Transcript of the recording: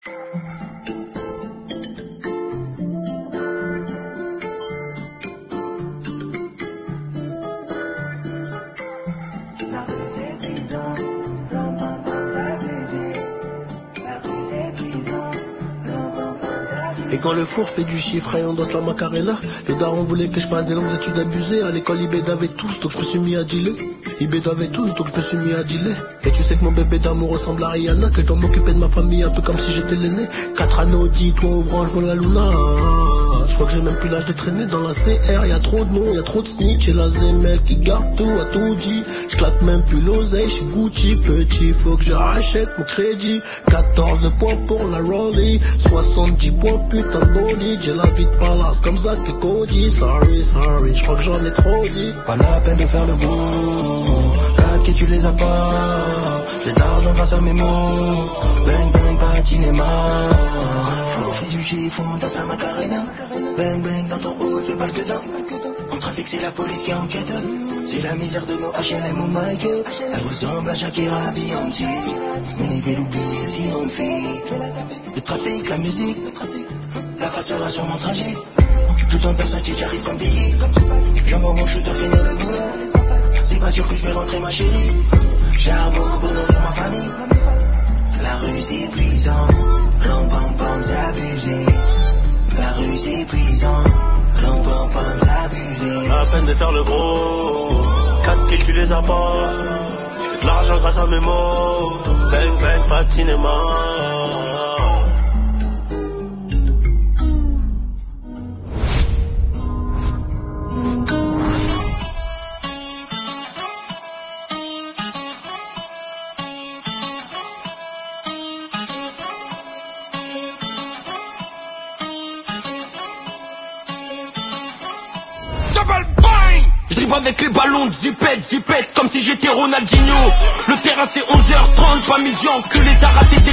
Et quand le four fait du chiffre et on danse la macarena, les darons voulaient que je fasse des longues études abusées. À l'école ils bédavaient tous, donc je me suis mis à dealer. Ils bédavaient tous, donc je me suis mis à dealer. Et tu sais que mon bébé d'amour ressemble à Rihanna, que je dois m'occuper de ma famille un peu comme si j'étais l'aîné. 4 anneaux, 10 toits ouvrants, je la Luna. Je crois que j'ai même plus l'âge de traîner dans la CR. Y'a trop de noms, y'a trop de snitch. Et la Zemel qui garde tout, a tout dit. Je claque même plus l'oseille, je suis Gucci petit. Faut que je rachète mon crédit. 14 points pour la Rollie, 70 points putain de body. J'ai la vie de palace comme Zach et Cody. Sorry, je crois que j'en ai trop dit. Pas la peine de faire le beau, claquer tu les as pas. J'ai de l'argent grâce à mes mots. Bang bang pas de cinéma. On fait du chiffre, on danse à Macarena. Bang bang dans ton haut, fais pas le gueudin. En trafic c'est la police qui enquête. C'est la misère de nos H&M ou Mike. Elle ressemble à Shakira Beyoncé. Mais qu'elle oublie si on fait le trafic, la musique, la face sera sur mon trajet. Tout en Versace qui arrive comme billet. J'envoie mon shooter finir le boulot. C'est pas sûr que je vais rentrer ma chérie. Charbon pour nourrir ma famille. La rue c'est prison. Rom pom pom c'est abusé. La rue c'est prison. Rom pom pom c'est abusé. Pas la peine de faire le gros. 4 kills tu les as pas. J'fais de l'argent grâce à mes mots. Bang bang pas de cinéma. Avec les ballons de zipette, comme si j'étais Ronaldinho. Le terrain c'est 11h30, pas midi, enculé, t'as raté